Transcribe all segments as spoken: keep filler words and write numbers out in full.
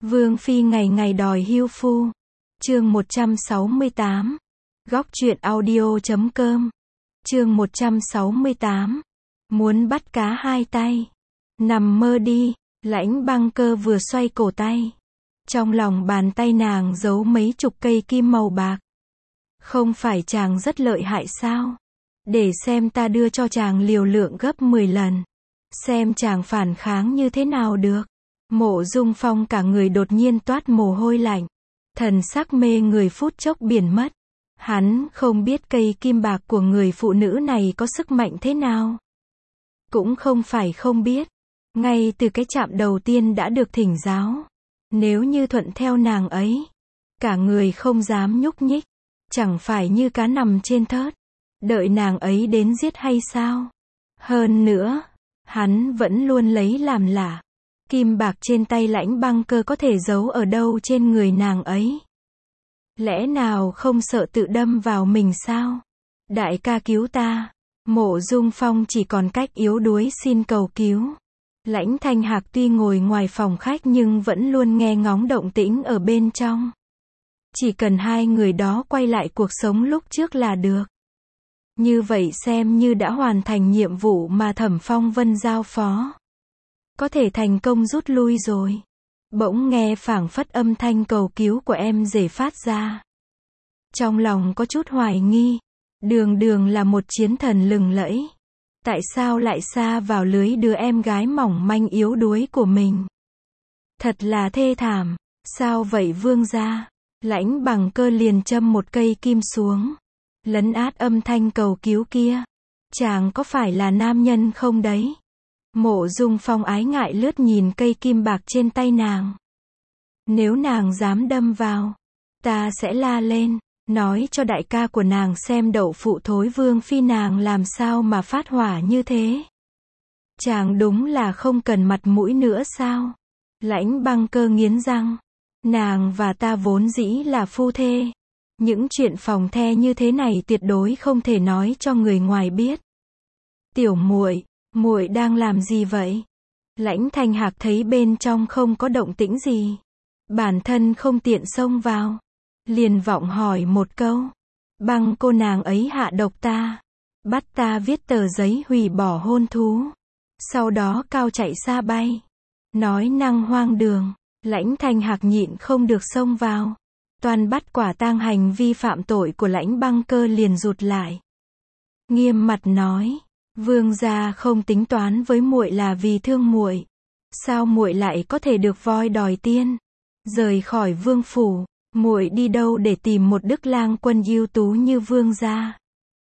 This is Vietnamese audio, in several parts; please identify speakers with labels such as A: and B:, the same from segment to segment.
A: Vương phi ngày ngày đòi hưu phu. Chương một trăm sáu mươi tám. Góc truyện audio chấm com. Chương một trăm sáu mươi tám. Muốn bắt cá hai tay. Nằm mơ đi, Lãnh Băng Cơ vừa xoay cổ tay. Trong lòng bàn tay nàng giấu mấy chục cây kim màu bạc. Không phải chàng rất lợi hại sao? Để xem ta đưa cho chàng liều lượng gấp mười lần. Xem chàng phản kháng như thế nào được. Mộ Dung Phong cả người đột nhiên toát mồ hôi lạnh. Thần sắc mê người phút chốc biển mất. Hắn không biết cây kim bạc của người phụ nữ này có sức mạnh thế nào. Cũng không phải không biết. Ngay từ cái chạm đầu tiên đã được thỉnh giáo. Nếu như thuận theo nàng ấy, cả người không dám nhúc nhích. Chẳng phải như cá nằm trên thớt. Đợi nàng ấy đến giết hay sao? Hơn nữa, hắn vẫn luôn lấy làm lạ. Kim bạc trên tay Lãnh Băng Cơ có thể giấu ở đâu trên người nàng ấy? Lẽ nào không sợ tự đâm vào mình sao? Đại ca cứu ta. Mộ Dung Phong chỉ còn cách yếu đuối xin cầu cứu. Lãnh Thanh Hạc tuy ngồi ngoài phòng khách nhưng vẫn luôn nghe ngóng động tĩnh ở bên trong. Chỉ cần hai người đó quay lại cuộc sống lúc trước là được. Như vậy xem như đã hoàn thành nhiệm vụ mà Thẩm Phong Vân giao phó. Có thể thành công rút lui rồi. Bỗng nghe phảng phất âm thanh cầu cứu của em rể phát ra. Trong lòng có chút hoài nghi. Đường đường là một chiến thần lừng lẫy. Tại sao lại sa vào lưới đứa em gái mỏng manh yếu đuối của mình? Thật là thê thảm. Sao vậy vương gia? Lãnh Băng Cơ liền châm một cây kim xuống. Lấn át âm thanh cầu cứu kia. Chàng có phải là nam nhân không đấy? Mộ Dung Phong ái ngại lướt nhìn cây kim bạc trên tay nàng. Nếu nàng dám đâm vào, ta sẽ la lên, nói cho đại ca của nàng xem đậu phụ thối vương phi nàng làm sao mà phát hỏa như thế. Chàng đúng là không cần mặt mũi nữa sao? Lãnh Băng Cơ nghiến răng. Nàng và ta vốn dĩ là phu thê. Những chuyện phòng the như thế này tuyệt đối không thể nói cho người ngoài biết. Tiểu muội, muội đang làm gì vậy? Lãnh Thanh Hạc thấy bên trong không có động tĩnh gì. Bản thân không tiện xông vào. Liền vọng hỏi một câu. Băng cô nàng ấy hạ độc ta. Bắt ta viết tờ giấy hủy bỏ hôn thú. Sau đó cao chạy xa bay. Nói năng hoang đường. Lãnh Thanh Hạc nhịn không được xông vào. Toàn bắt quả tang hành vi phạm tội của Lãnh Băng Cơ liền rụt lại. Nghiêm mặt nói. Vương gia không tính toán với muội là vì thương muội. Sao muội lại có thể được voi đòi tiên? Rời khỏi vương phủ, muội đi đâu để tìm một đức lang quân ưu tú như vương gia?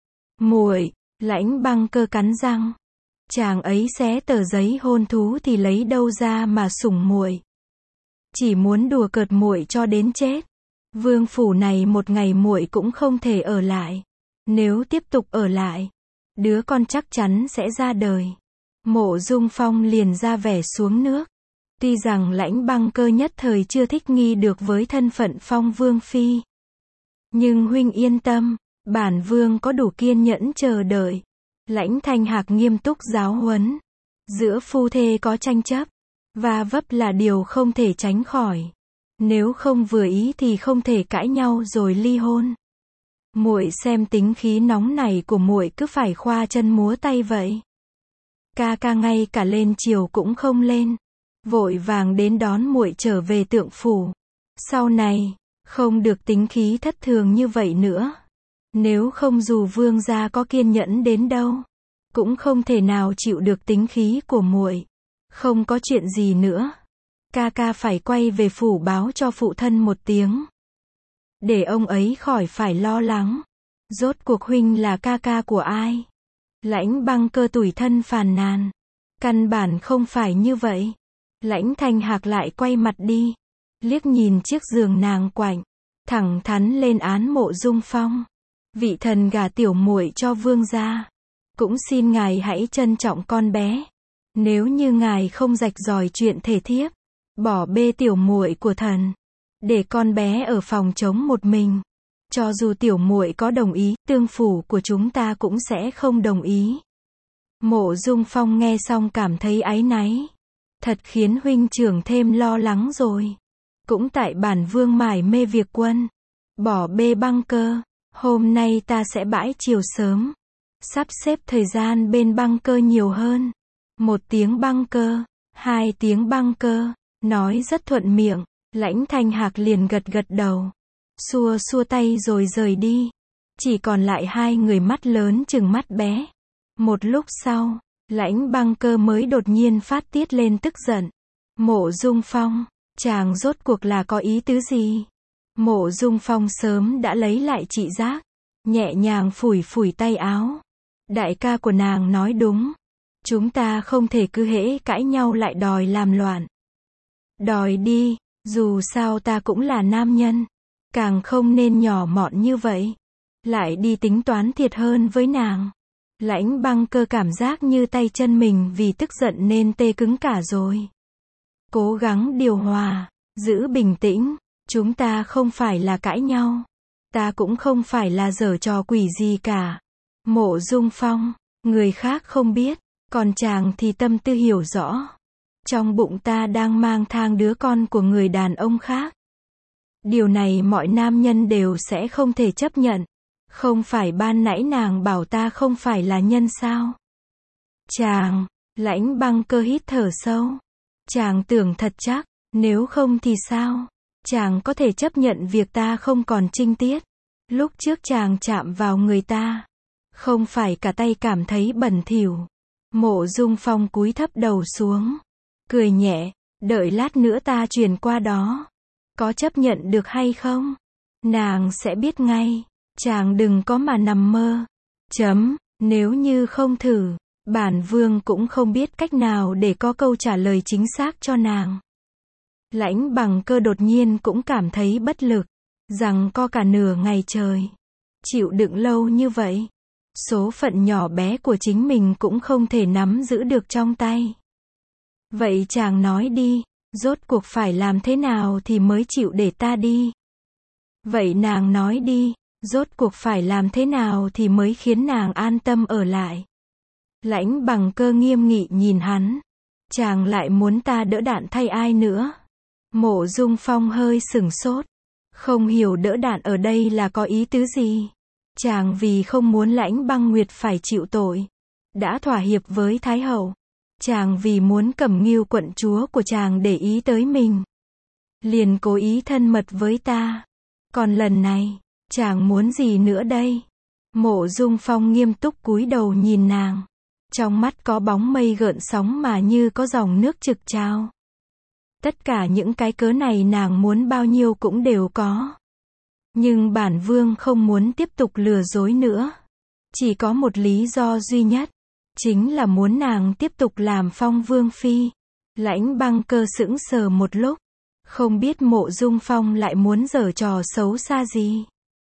A: Muội, Lãnh Băng Cơ cắn răng. Chàng ấy xé tờ giấy hôn thú thì lấy đâu ra mà sủng muội? Chỉ muốn đùa cợt muội cho đến chết. Vương phủ này một ngày muội cũng không thể ở lại. Nếu tiếp tục ở lại, đứa con chắc chắn sẽ ra đời. Mộ Dung Phong liền ra vẻ xuống nước. Tuy rằng Lãnh Băng Cơ nhất thời chưa thích nghi được với thân phận Phong Vương Phi. Nhưng huynh yên tâm, bản vương có đủ kiên nhẫn chờ đợi. Lãnh Thanh Hạc nghiêm túc giáo huấn. Giữa phu thê có tranh chấp, va vấp là điều không thể tránh khỏi. Nếu không vừa ý thì không thể cãi nhau rồi ly hôn. Muội xem tính khí nóng này của muội cứ phải khoa chân múa tay vậy. Ca ca ngay cả lên chiều cũng không lên, vội vàng đến đón muội trở về Tượng phủ. Sau này không được tính khí thất thường như vậy nữa. Nếu không dù vương gia có kiên nhẫn đến đâu, cũng không thể nào chịu được tính khí của muội. Không có chuyện gì nữa. Ca ca phải quay về phủ báo cho phụ thân một tiếng. Để ông ấy khỏi phải lo lắng. Rốt cuộc huynh là ca ca của ai? Lãnh Băng Cơ tủi thân phàn nàn. Căn bản không phải như vậy. Lãnh Thanh Hạc lại quay mặt đi. Liếc nhìn chiếc giường nàng quạnh. Thẳng thắn lên án Mộ Dung Phong. Vị thần gả tiểu muội cho vương gia. Cũng xin ngài hãy trân trọng con bé. Nếu như ngài không rạch ròi chuyện thể thiếp, bỏ bê tiểu muội của thần, để con bé ở phòng trống một mình. Cho dù tiểu muội có đồng ý, tương phủ của chúng ta cũng sẽ không đồng ý. Mộ Dung Phong nghe xong cảm thấy áy náy. Thật khiến huynh trưởng thêm lo lắng rồi. Cũng tại bản vương mải mê việc quân. Bỏ bê băng cơ. Hôm nay ta sẽ bãi chiều sớm. Sắp xếp thời gian bên băng cơ nhiều hơn. Một tiếng băng cơ. Hai tiếng băng cơ. Nói rất thuận miệng. Lãnh Thanh Hạc liền gật gật đầu. Xua xua tay rồi rời đi. Chỉ còn lại hai người mắt lớn chừng mắt bé. Một lúc sau, Lãnh Băng Cơ mới đột nhiên phát tiết lên tức giận. Mộ Dung Phong, chàng rốt cuộc là có ý tứ gì? Mộ Dung Phong sớm đã lấy lại trị giác, nhẹ nhàng phủi phủi tay áo. Đại ca của nàng nói đúng. Chúng ta không thể cứ hễ cãi nhau lại đòi làm loạn. Đòi đi, dù sao ta cũng là nam nhân. Càng không nên nhỏ mọn như vậy. Lại đi tính toán thiệt hơn với nàng. Lãnh Băng Cơ cảm giác như tay chân mình vì tức giận nên tê cứng cả rồi. Cố gắng điều hòa, giữ bình tĩnh. Chúng ta không phải là cãi nhau. Ta cũng không phải là giở trò quỷ gì cả. Mộ Dung Phong, người khác không biết, còn chàng thì tâm tư hiểu rõ. Trong bụng ta đang mang thang đứa con của người đàn ông khác. Điều này mọi nam nhân đều sẽ không thể chấp nhận. Không phải ban nãy nàng bảo ta không phải là nhân sao? Chàng, Lãnh Băng Cơ hít thở sâu. Chàng tưởng thật chắc, nếu không thì sao? Chàng có thể chấp nhận việc ta không còn trinh tiết. Lúc trước chàng chạm vào người ta, không phải cả tay cảm thấy bẩn thỉu. Mộ Dung Phong cúi thấp đầu xuống, cười nhẹ, đợi lát nữa ta truyền qua đó. Có chấp nhận được hay không? Nàng sẽ biết ngay. Chàng đừng có mà nằm mơ. Chấm, nếu như không thử, bản vương cũng không biết cách nào để có câu trả lời chính xác cho nàng. Lãnh Bằng Cơ đột nhiên cũng cảm thấy bất lực, rằng co cả nửa ngày trời. Chịu đựng lâu như vậy. Số phận nhỏ bé của chính mình cũng không thể nắm giữ được trong tay. Vậy chàng nói đi, rốt cuộc phải làm thế nào thì mới chịu để ta đi? Vậy nàng nói đi, rốt cuộc phải làm thế nào thì mới khiến nàng an tâm ở lại? Lãnh Bằng Cơ nghiêm nghị nhìn hắn. Chàng lại muốn ta đỡ đạn thay ai nữa? Mộ Dung Phong hơi sửng sốt. Không hiểu đỡ đạn ở đây là có ý tứ gì? Chàng vì không muốn Lãnh Băng Nguyệt phải chịu tội, đã thỏa hiệp với Thái Hậu. Chàng vì muốn Cẩm Ngưu quận chúa của chàng để ý tới mình, liền cố ý thân mật với ta. Còn lần này, chàng muốn gì nữa đây? Mộ Dung Phong nghiêm túc cúi đầu nhìn nàng. Trong mắt có bóng mây gợn sóng mà như có dòng nước trực trao. Tất cả những cái cớ này nàng muốn bao nhiêu cũng đều có. Nhưng bản vương không muốn tiếp tục lừa dối nữa. Chỉ có một lý do duy nhất. Chính là muốn nàng tiếp tục làm Phong Vương Phi. Lãnh Băng Cơ sững sờ một lúc. Không biết Mộ Dung Phong lại muốn giở trò xấu xa gì.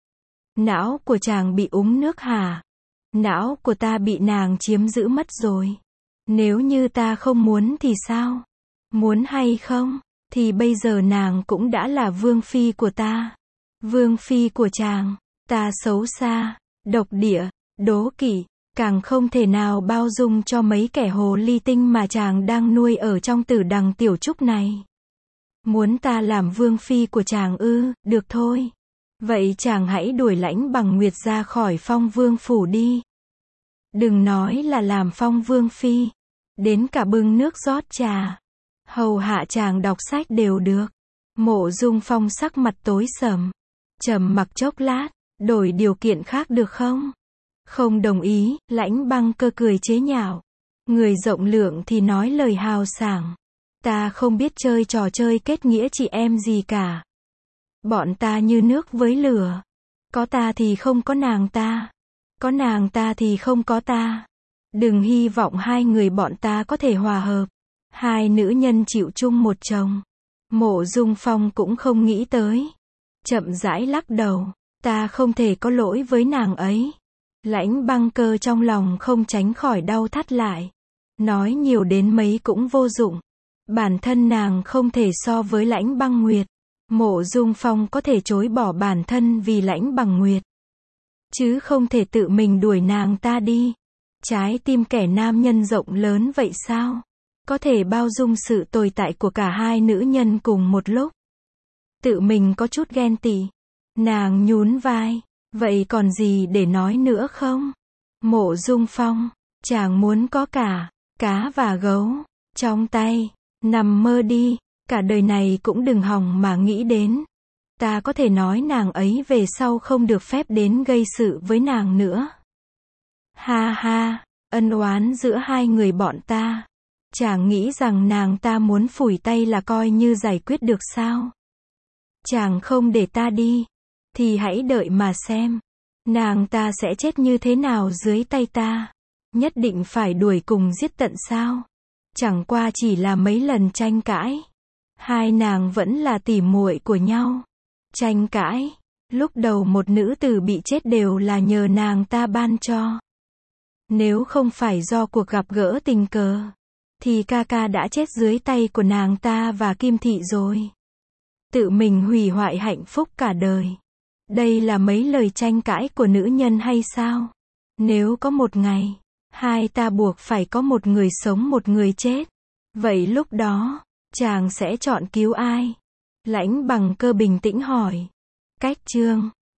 A: Não của chàng bị úng nước hả? Não của ta bị nàng chiếm giữ mất rồi. Nếu như ta không muốn thì sao? Muốn hay không? Thì bây giờ nàng cũng đã là Vương Phi của ta. Vương Phi của chàng. Ta xấu xa, độc địa, đố kỵ. Càng không thể nào bao dung cho mấy kẻ hồ ly tinh mà chàng đang nuôi ở trong Tử Đằng Tiểu Trúc này. Muốn ta làm Vương Phi của chàng ư? Được thôi. Vậy chàng hãy đuổi Lãnh Bằng Nguyệt ra khỏi Phong Vương phủ đi. Đừng nói là làm Phong Vương Phi. Đến cả bưng nước rót trà, hầu hạ chàng đọc sách đều được. Mộ Dung Phong sắc mặt tối sầm. Trầm mặc chốc lát. Đổi điều kiện khác được không? Không đồng ý. Lãnh Băng Cơ cười chế nhạo. Người rộng lượng thì nói lời hào sảng. Ta không biết chơi trò chơi kết nghĩa chị em gì cả. Bọn ta như nước với lửa. Có ta thì không có nàng ta. Có nàng ta thì không có ta. Đừng hy vọng hai người bọn ta có thể hòa hợp. Hai nữ nhân chịu chung một chồng. Mộ Dung Phong cũng không nghĩ tới. Chậm rãi lắc đầu. Ta không thể có lỗi với nàng ấy. Lãnh Băng Cơ trong lòng không tránh khỏi đau thắt lại. Nói nhiều đến mấy cũng vô dụng. Bản thân nàng không thể so với Lãnh Băng Nguyệt. Mộ Dung Phong có thể chối bỏ bản thân vì Lãnh Bằng Nguyệt, chứ không thể tự mình đuổi nàng ta đi. Trái tim kẻ nam nhân rộng lớn vậy sao? Có thể bao dung sự tồi tại của cả hai nữ nhân cùng một lúc. Tự mình có chút ghen tị. Nàng nhún vai. Vậy còn gì để nói nữa không? Mộ Dung Phong, chàng muốn có cả cá và gấu trong tay. Nằm mơ đi, cả đời này cũng đừng hòng mà nghĩ đến. Ta có thể nói nàng ấy về sau không được phép đến gây sự với nàng nữa. Ha ha, ân oán giữa hai người bọn ta. Chàng nghĩ rằng nàng ta muốn phủi tay là coi như giải quyết được sao? Chàng không để ta đi, thì hãy đợi mà xem. Nàng ta sẽ chết như thế nào dưới tay ta? Nhất định phải đuổi cùng giết tận sao? Chẳng qua chỉ là mấy lần tranh cãi. Hai nàng vẫn là tỉ muội của nhau. Tranh cãi. Lúc đầu một nữ tử bị chết đều là nhờ nàng ta ban cho. Nếu không phải do cuộc gặp gỡ tình cờ, thì ca ca đã chết dưới tay của nàng ta và Kim Thị rồi. Tự mình hủy hoại hạnh phúc cả đời. Đây là mấy lời tranh cãi của nữ nhân hay sao? Nếu có một ngày, hai ta buộc phải có một người sống một người chết. Vậy lúc đó, chàng sẽ chọn cứu ai? Lãnh Bằng Cơ bình tĩnh hỏi. Cách chương